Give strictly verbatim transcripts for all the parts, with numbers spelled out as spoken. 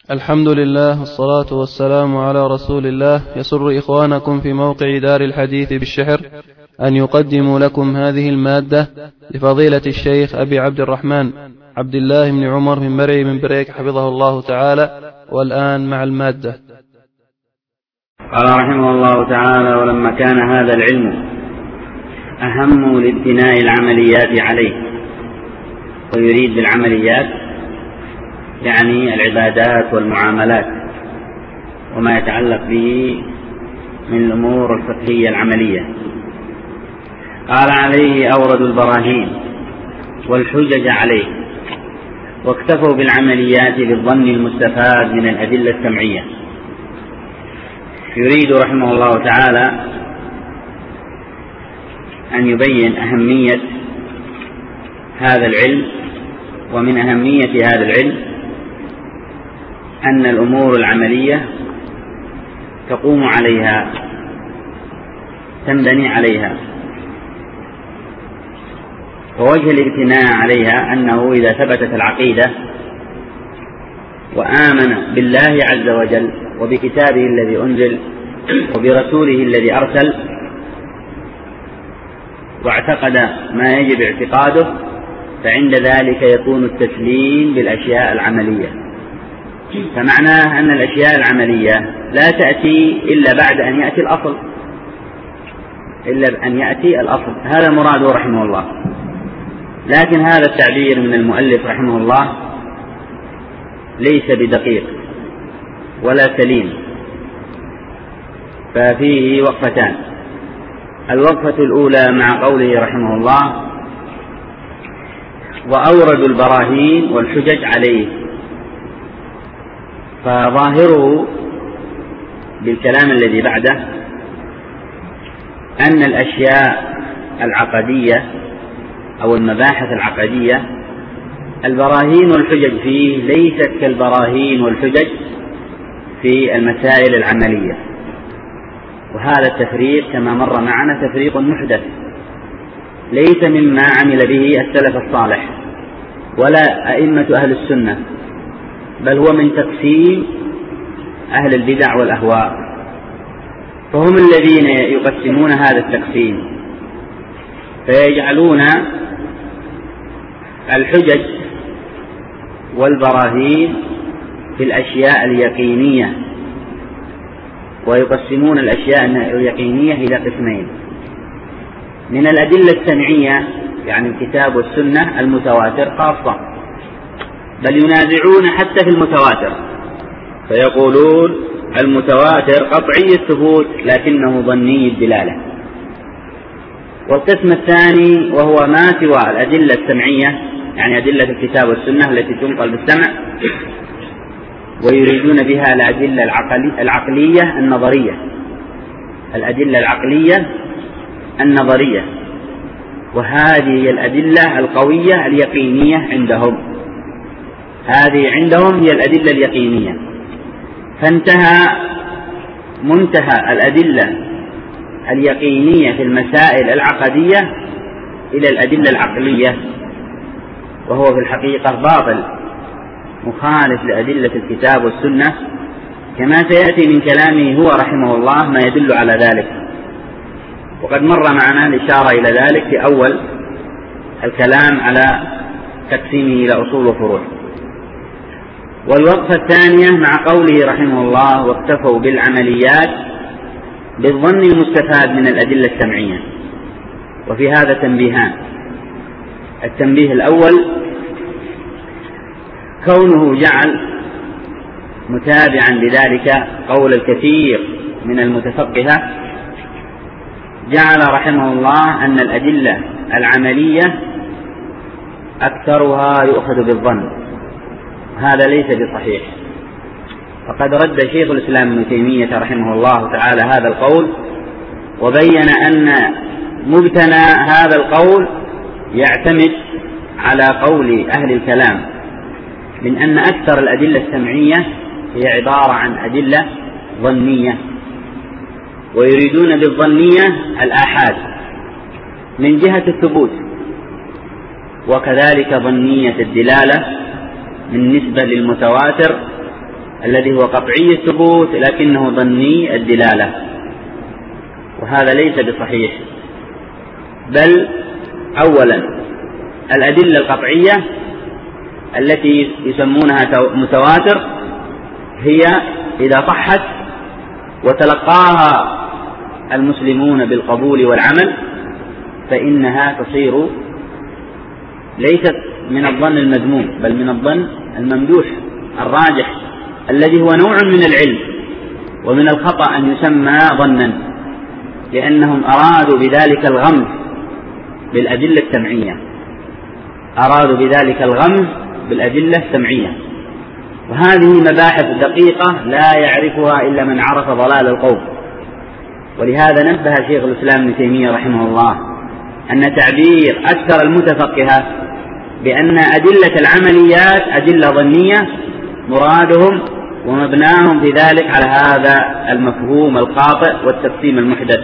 الحمد لله والصلاة والسلام على رسول الله. يسر إخوانكم في موقع دار الحديث بالشحر أن يقدموا لكم هذه المادة لفضيلة الشيخ أبي عبد الرحمن عبد الله بن عمر من مرعي من بريك حفظه الله تعالى. والآن مع المادة. قال رحمه الله تعالى: ولما كان هذا العلم أهم لابتناء العمليات عليه، ويريد بالعمليات يعني العبادات والمعاملات وما يتعلق به من الأمور الفقهية العملية. قال: عليه أوردوا البراهين والحجج عليه، واكتفوا بالعمليات بالظن المستفاد من الأدلة السمعية. يريد رحمه الله تعالى أن يبين أهمية هذا العلم، ومن أهمية هذا العلم أن الأمور العملية تقوم عليها، تنبني عليها، ووجه الابتناء عليها أنه إذا ثبتت العقيدة وآمن بالله عز وجل وبكتابه الذي أنزل وبرسوله الذي أرسل، واعتقد ما يجب اعتقاده، فعند ذلك يكون التسليم بالأشياء العملية. فمعناه أن الأشياء العملية لا تأتي إلا بعد أن يأتي الأصل، إلا أن يأتي الأصل. هذا مراده رحمه الله. لكن هذا التعبير من المؤلف رحمه الله ليس بدقيق ولا سليم، ففيه وقفتان. الوقفة الأولى مع قوله رحمه الله: وأوردوا البراهين والحجج عليه، فظاهره بالكلام الذي بعده أن الأشياء العقدية أو المباحث العقدية البراهين والحجج فيه ليست كالبراهين والحجج في المسائل العملية. وهذا التفريق كما مر معنا تفريق محدث، ليس مما عمل به السلف الصالح ولا أئمة أهل السنة، بل هو من تقسيم أهل البدع والأهواء، فهم الذين يقسمون هذا التقسيم، فيجعلون الحجج والبراهين في الأشياء اليقينية، ويقسمون الأشياء اليقينية إلى قسمين: من الأدلة السمعية يعني الكتاب والسنة المتواتر خاصة، بل ينازعون حتى في المتواتر، فيقولون المتواتر قطعي الثبوت لكنه ظني الدلالة. والقسم الثاني وهو ما سوى الأدلة السمعية يعني أدلة الكتاب والسنة التي تنقل بالسمع، ويريدون بها الأدلة العقلية النظرية، الأدلة العقلية النظرية، وهذه هي الأدلة القوية اليقينية عندهم، هذه عندهم هي الأدلة اليقينية. فانتهى منتهى الأدلة اليقينية في المسائل العقدية إلى الأدلة العقلية، وهو في الحقيقة باطل مخالف لأدلة الكتاب والسنة، كما سيأتي من كلامه هو رحمه الله ما يدل على ذلك. وقد مر معنا الإشارة إلى ذلك في أول الكلام على تقسيمه إلى أصول وفروع. والوقفة الثانية مع قوله رحمه الله: واكتفوا بالعمليات بالظن المستفاد من الأدلة السمعية. وفي هذا تنبيهان: التنبيه الأول كونه جعل متابعا لذلك قول الكثير من المتفقهة، جعل رحمه الله أن الأدلة العملية أكثرها يؤخذ بالظن. هذا ليس بصحيح، فقد رد شيخ الإسلام ابن تيمية رحمه الله تعالى هذا القول، وبين أن مبتنى هذا القول يعتمد على قول أهل الكلام من أن أكثر الأدلة السمعية هي عبارة عن أدلة ظنية، ويريدون بالظنية الآحاد من جهة الثبوت، وكذلك ظنية الدلالة بالنسبة للمتواتر الذي هو قطعي الثبوت لكنه ظني الدلالة، وهذا ليس بصحيح. بل أولا الأدلة القطعية التي يسمونها متواتر هي إذا صحت وتلقاها المسلمون بالقبول والعمل فإنها تصير ليست من الظن المذموم بل من الظن الممدوح الراجح الذي هو نوع من العلم، ومن الخطأ أن يسمى ظنا، لأنهم أرادوا بذلك الغمز بالأدلة السمعية، أرادوا بذلك الغمز بالأدلة السمعية، وهذه مباحث دقيقة لا يعرفها إلا من عرف ضلال القوم. ولهذا نبه شيخ الإسلام ابن تيمية رحمه الله أن تعبير أكثر المتفقهة بأن أدلة العمليات أدلة ظنية مرادهم ومبناهم في ذلك على هذا المفهوم الخاطئ والتقسيم المحدث.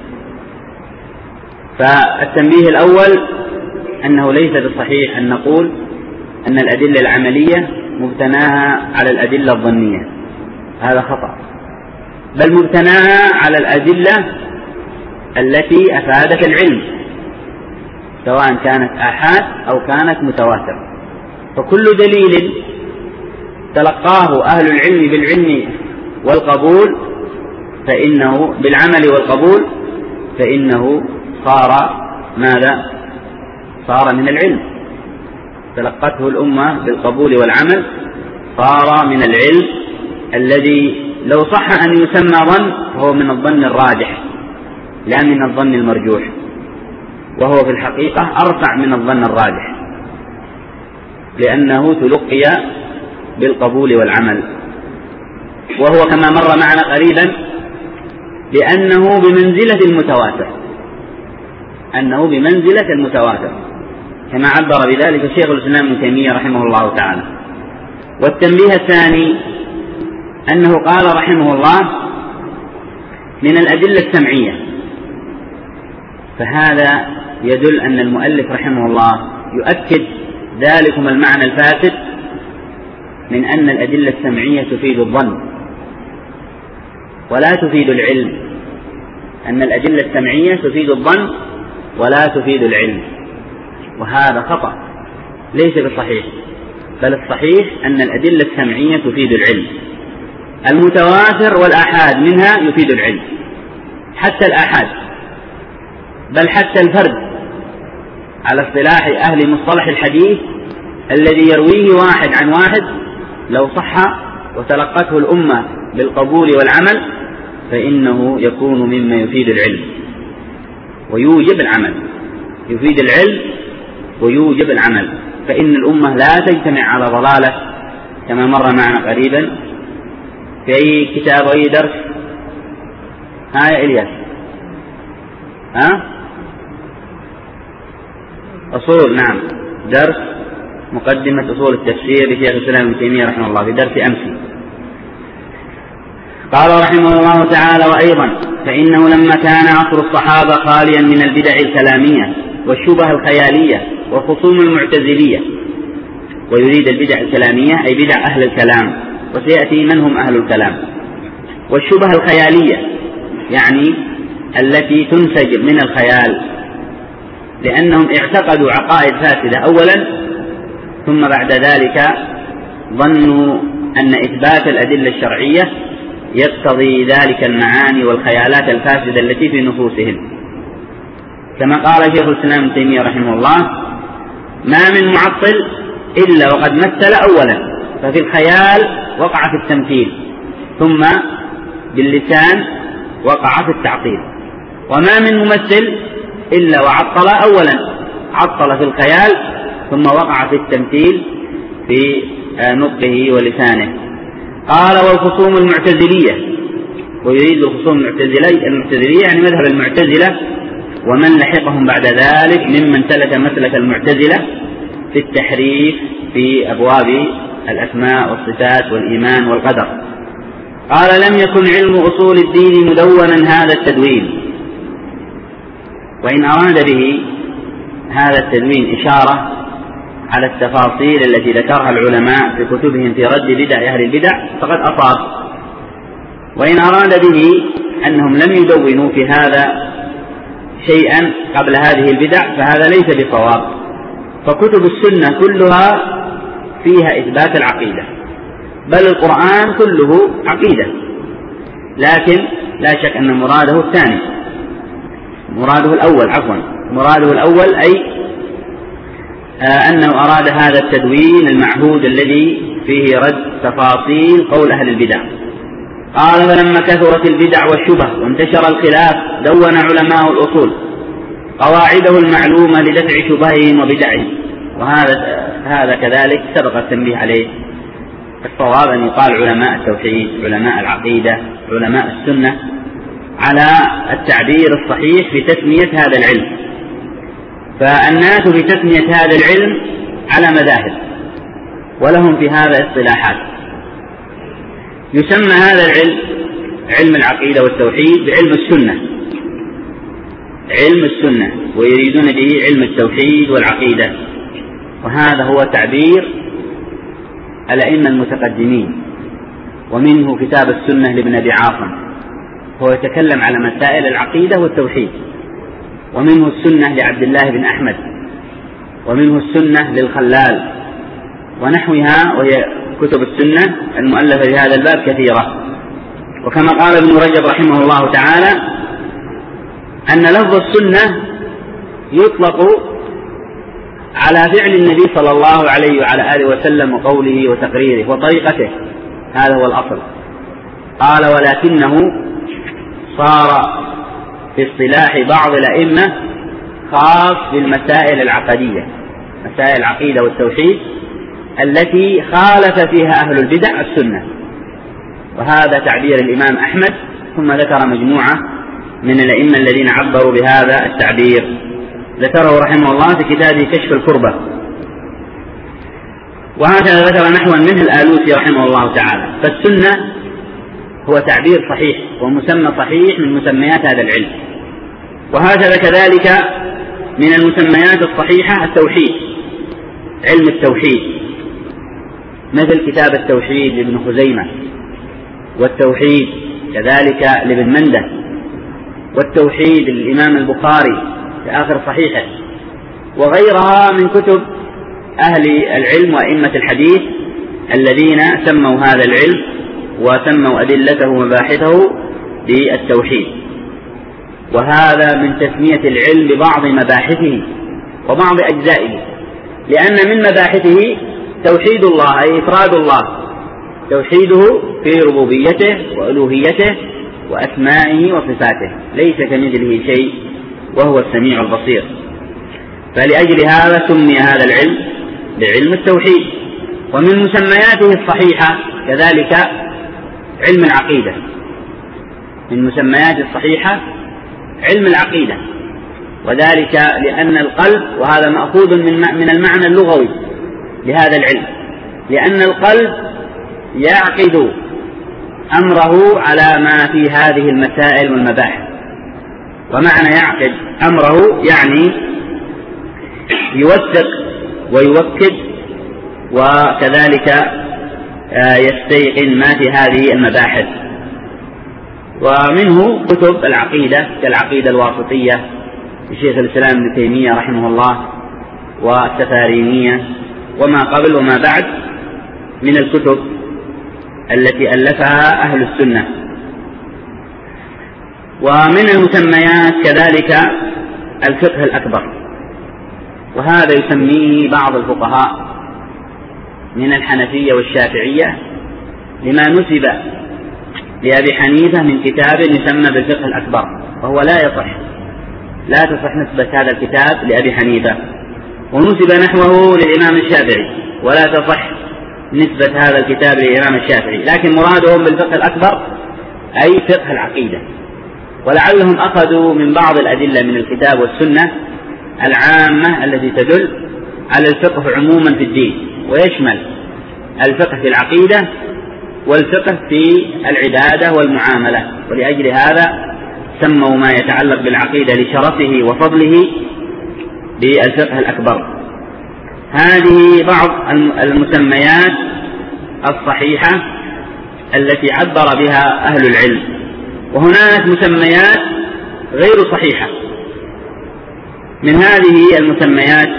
فالتنبيه الأول أنه ليس بالصحيح أن نقول أن الأدلة العملية مبتناها على الأدلة الظنية، هذا خطأ، بل مبتناها على الأدلة التي أفادت العلم سواء كانت آحاد أو كانت متواتر. فكل دليل تلقاه أهل العلم بالعلم والقبول فإنه بالعمل والقبول فإنه صار ماذا؟ صار من العلم، تلقته الأمة بالقبول والعمل صار من العلم الذي لو صح أن يسمى ظن فهو من الظن الراجح لا من الظن المرجوح، وهو في الحقيقة أرفع من الظن الراجح لأنه تلقي بالقبول والعمل. وهو كما مر معنا قريبا بأنه بمنزلة المتواتر، أنه بمنزلة المتواتر كما عبر بذلك شيخ الإسلام ابن تيمية رحمه الله تعالى. والتنبيه الثاني أنه قال رحمه الله من الأدلة السمعية، فهذا يدل أن المؤلف رحمه الله يؤكد ذلكم المعنى الفاسد من أن الأدلة السمعية تفيد الظن ولا تفيد العلم، أن الأدلة السمعية تفيد الظن ولا تفيد العلم، وهذا خطأ ليس بصحيح، بل الصحيح أن الأدلة السمعية تفيد العلم. المتواتر والآحاد منها يفيد العلم، حتى الآحاد، بل حتى الفرد على اصطلاح أهل مصطلح الحديث الذي يرويه واحد عن واحد لو صح وتلقته الأمة بالقبول والعمل فإنه يكون مما يفيد العلم ويوجب العمل، يفيد العلم ويوجب العمل، فإن الأمة لا تجتمع على ضلالة كما مر معنا قريبا في أي كتاب أو أي درس. ها يا إلياس؟ ها؟ أصول، نعم، درس مقدمة أصول التفسير لشيخ الإسلام ابن تيمية رحمه الله في درس أمس. قال رحمه الله تعالى: وأيضا فإنه لما كان عصر الصحابة خاليا من البدع الكلامية والشبه الخيالية وخصوم المعتزلية، ويريد البدع الكلامية أي بدع أهل الكلام، وسيأتي من هم أهل الكلام. والشبه الخيالية يعني التي تنسج من الخيال، لأنهم اعتقدوا عقائد فاسدة أولا، ثم بعد ذلك ظنوا أن إثبات الأدلة الشرعية يقتضي ذلك المعاني والخيالات الفاسدة التي في نفوسهم. كما قال شيخ الإسلام ابن تيمية رحمه الله: ما من معطل إلا وقد مثل أولا، ففي الخيال وقع في التمثيل، ثم باللسان وقع في التعطيل. وما من ممثل إلا وعطل أولا، عطل في الخيال ثم وقع في التمثيل في نطقه ولسانه. قال: والخصوم المعتزلية، ويريد الخصوم المعتزلية يعني مذهب المعتزلة ومن لحقهم بعد ذلك ممن سلك مسلك المعتزلة في التحريف في أبواب الأسماء والصفات والإيمان والقدر. قال: لم يكن علم أصول الدين مدونا هذا التدوين. وإن أراد به هذا التدوين إشارة على التفاصيل التي ذكرها العلماء في كتبهم في رد بدع أهل البدع فقد أصاب. وإن أراد به أنهم لم يدونوا في هذا شيئا قبل هذه البدع فهذا ليس بصواب، فكتب السنة كلها فيها إثبات العقيدة، بل القرآن كله عقيدة، لكن لا شك أن مراده الثاني، مراده الأول عفوا مراده الأول أي آه أنه أراد هذا التدوين المعهود الذي فيه رد تفاصيل قول أهل البدع. قال: فلما كثرت البدع والشبه وانتشر الخلاف دون علماء الأصول قواعده المعلومة لدفع شبههم وبدعهم. وهذا هذا كذلك سبق التنبيه عليه. الصواب أن يقال علماء التوحيد، علماء العقيدة، علماء السنة، على التعبير الصحيح في تسمية هذا العلم. فالناس في تسمية هذا العلم على مذاهب ولهم في هذا اصطلاحات. يسمى هذا العلم علم العقيدة والتوحيد بعلم السنة، علم السنة، ويريدون به علم التوحيد والعقيدة. وهذا هو تعبير الأئمة المتقدمين، ومنه كتاب السنة لابن أبي عاصم، هو يتكلم على مسائل العقيدة والتوحيد. ومنه السنة لعبد الله بن أحمد، ومنه السنة للخلال ونحوها، وهي كتب السنة المؤلفة في هذا الباب كثيرة. وكما قال ابن رجب رحمه الله تعالى أن لفظ السنة يطلق على فعل النبي صلى الله عليه وعلى آله وسلم وقوله وتقريره وطريقته، هذا هو الأصل. قال: ولكنه صار في اصطلاح بعض الأئمة خاص بالمسائل العقدية، مسائل العقيدة والتوحيد التي خالف فيها أهل البدع السنة. وهذا تعبير الإمام أحمد، ثم ذكر مجموعة من الأئمة الذين عبروا بهذا التعبير، ذكره رحمه الله في كتابه كشف الكربة. وهكذا ذكر نحوا منه الآلوسي رحمه الله تعالى. فالسنة هو تعبير صحيح ومسمى صحيح من مسميات هذا العلم. وهكذا كذلك من المسميات الصحيحة التوحيد، علم التوحيد، مثل كتاب التوحيد لابن خزيمة، والتوحيد كذلك لابن منده، والتوحيد للإمام البخاري في آخر صحيحه، وغيرها من كتب أهل العلم وأئمة الحديث الذين سموا هذا العلم وسموا أدلته ومباحثه بالتوحيد. وهذا من تسمية العلم ببعض مباحثه وبعض أجزائه، لأن من مباحثه توحيد الله أي إفراد الله، توحيده في ربوبيته وألوهيته وأسمائه وصفاته، ليس كمثله شيء وهو السميع البصير. فلأجل هذا سمي هذا العلم بعلم التوحيد. ومن مسمياته الصحيحة كذلك علم العقيدة، من مسمياته الصحيحة علم العقيدة، وذلك لأن القلب، وهذا مأخوذ من المعنى اللغوي لهذا العلم، لأن القلب يعقد أمره على ما في هذه المسائل والمباحث. ومعنى يعقد أمره يعني يوثق ويوكد، وكذلك يستيقن ما في هذه المباحث. ومنه كتب العقيدة كالعقيدة الواسطية لشيخ الإسلام ابن تيمية رحمه الله، والسفارينية، وما قبل وما بعد من الكتب التي ألفها أهل السنة. ومن المسميات كذلك الفقه الأكبر، وهذا يسميه بعض الفقهاء من الحنفية والشافعية لما نسب لأبي حنيفة من كتاب يسمى بالفقه الأكبر، وهو لا يصح، لا تصح نسبة هذا الكتاب لأبي حنيفة، ونسب نحوه للإمام الشافعي، ولا تصح نسبة هذا الكتاب للإمام الشافعي. لكن مرادهم بالفقه الأكبر أي فقه العقيدة. ولعلهم أخذوا من بعض الأدلة من الكتاب والسنة العامة التي تدل على الفقه عموما في الدين، ويشمل الفقه في العقيدة والفقه في العبادة والمعاملة. ولأجل هذا سموا ما يتعلق بالعقيدة لشرفه وفضله بالفقه الأكبر. هذه بعض المسميات الصحيحة التي عبر بها أهل العلم، وهناك مسميات غير صحيحة. من هذه المسميات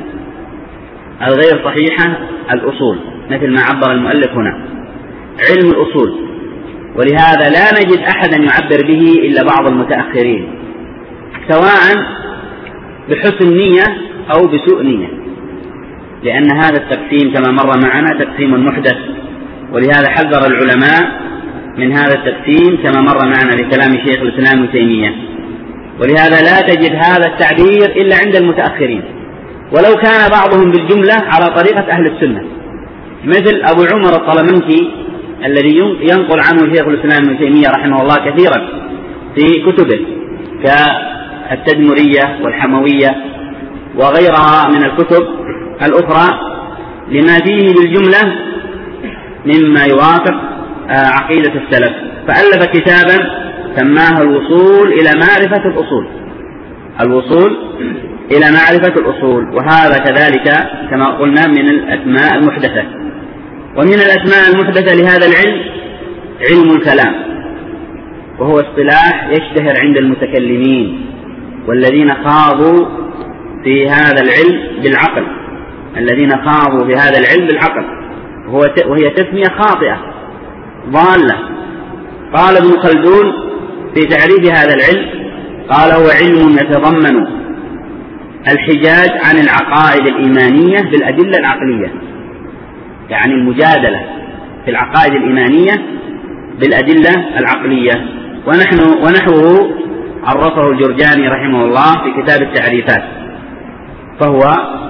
الغير صحيحة الأصول، مثل ما عبر المؤلف هنا، علم الأصول، ولهذا لا نجد أحدا يعبر به إلا بعض المتأخرين، سواء بحسن نية أو بسوء نية، لأن هذا التقسيم كما مر معنا تقسيم محدث، ولهذا حذر العلماء من هذا التقسيم كما مر معنا بكلام شيخ الإسلام ابن تيمية. ولهذا لا تجد هذا التعبير إلا عند المتأخرين، ولو كان بعضهم بالجملة على طريقة أهل السنة، مثل أبو عمر الطلمنكي الذي ينقل عنه شيخ الإسلام ابن تيمية رحمه الله كثيرا في كتبه كالتدمرية والحموية وغيرها من الكتب الأخرى، لما فيه بالجملة مما يوافق عقيدة السلف، فألف كتابا سماه الوصول إلى معرفة الأصول، الوصول إلى معرفة الأصول. وهذا كذلك كما قلنا من الأسماء المحدثة. ومن الأسماء المحدثة لهذا العلم علم الكلام، وهو اصطلاح يشتهر عند المتكلمين والذين خاضوا في هذا العلم بالعقل، الذين خاضوا في هذا العلم بالعقل، وهي تسمية خاطئة ضالة. قال ابن خلدون في تعريف هذا العلم، قال هو علم يتضمن الحجاج عن العقائد الإيمانية بالأدلة العقلية، يعني المجادلة في العقائد الإيمانية بالأدلة العقلية. ونحن ونحوه عرفه الجرجاني رحمه الله في كتاب التعريفات، فهو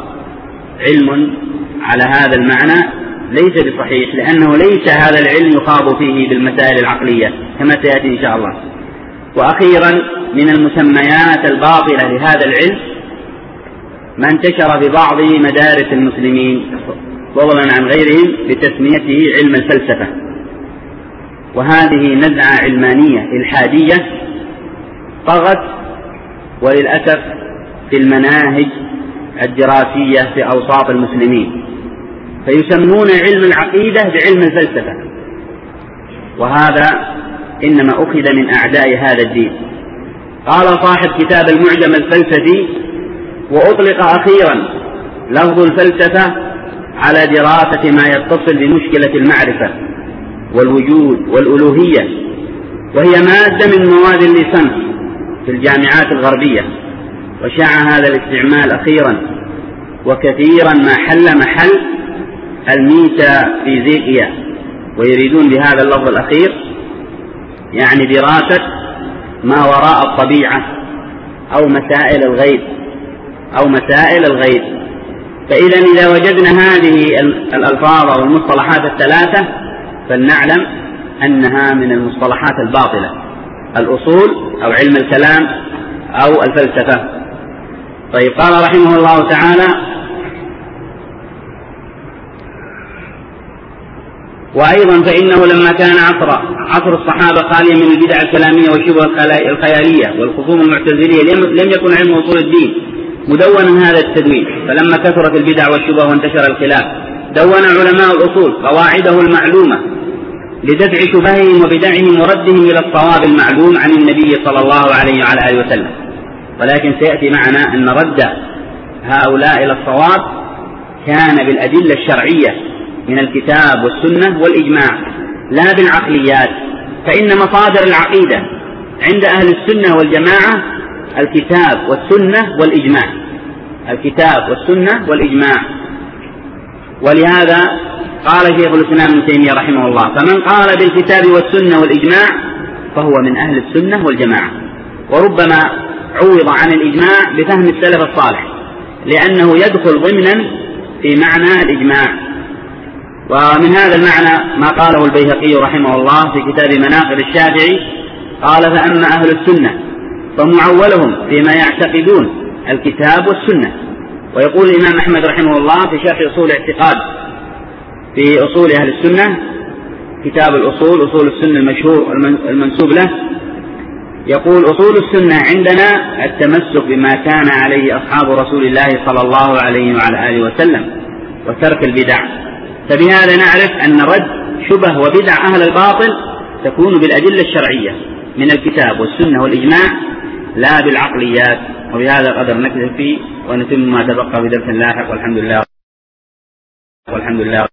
علم على هذا المعنى ليس بصحيح، لأنه ليس هذا العلم يخاض فيه بالمسائل العقلية كما سيأتي إن شاء الله. وأخيرا من المسميات الباطلة لهذا العلم ما انتشر ببعض مدارس المسلمين فضلا عن غيرهم بتسميته علم الفلسفة، وهذه نزعة علمانية إلحادية طغت وللأسف في المناهج الدراسية في أوساط المسلمين، فيسمون علم العقيدة بعلم الفلسفة، وهذا إنما أخذ من أعداء هذا الدين. قال صاحب كتاب المعجم الفلسفي: وأطلق أخيرا لفظ الفلسفة على دراسة ما يتصل بمشكلة المعرفة والوجود والألوهية، وهي مادة من مواد الليسانس في الجامعات الغربية، وشاع هذا الاستعمال أخيرا وكثيرا ما حل محل الميتافيزيقيا، ويريدون بهذا اللفظ الأخير يعني دراسة ما وراء الطبيعة أو مسائل الغيب أو مسائل الغيب. فإذا إذا وجدنا هذه الألفاظ أو المصطلحات الثلاثة فلنعلم أنها من المصطلحات الباطلة، الأصول أو علم الكلام أو الفلسفة. طيب، قال رحمه الله تعالى: وأيضا فإنه لما كان عصر عصر الصحابة خاليا من البدع الكلامية والشبه الخيالية والخصوم المعتزلية لم يكن علم أصول الدين مدونا هذا التدوين، فلما كثرت البدع والشبه وانتشر الخلاف دون علماء الأصول قواعده المعلومة لدفع شبههم وبدعهم وردهم إلى الصواب المعلوم عن النبي صلى الله عليه وعلى آله وسلم. ولكن سيأتي معنا أن رد هؤلاء إلى الصواب كان بالأدلة الشرعية من الكتاب والسنة والإجماع لا بالعقليات، فإن مصادر العقيدة عند أهل السنة والجماعة الكتاب والسنة والإجماع، الكتاب والسنة والإجماع. ولهذا قال شيخ الإسلام ابن تيمية رحمه الله: فمن قال بالكتاب والسنة والإجماع فهو من أهل السنة والجماعة. وربما عوض عن الإجماع بفهم السلف الصالح، لأنه يدخل ضمنا في معنى الإجماع. ومن هذا المعنى ما قاله البيهقي رحمه الله في كتاب مناقب الشافعي، قال: فأما أهل السنة فمعولهم فيما يعتقدون الكتاب والسنة. ويقول الإمام أحمد رحمه الله في شرح أصول الاعتقاد في أصول أهل السنة، كتاب الأصول أصول السنة المشهور المنسوب له: يقول أصول السنة عندنا التمسك بما كان عليه أصحاب رسول الله صلى الله عليه وعلى آله وسلم وترك البدع. فبهذا نعرف أن رد شبه وبدع أهل الباطل تكون بالأدلة الشرعية من الكتاب والسنة والإجماع لا بالعقليات. وبهذا القدر نكتفي ونتم ما تبقى في درس لاحق، والحمد لله والحمد لله.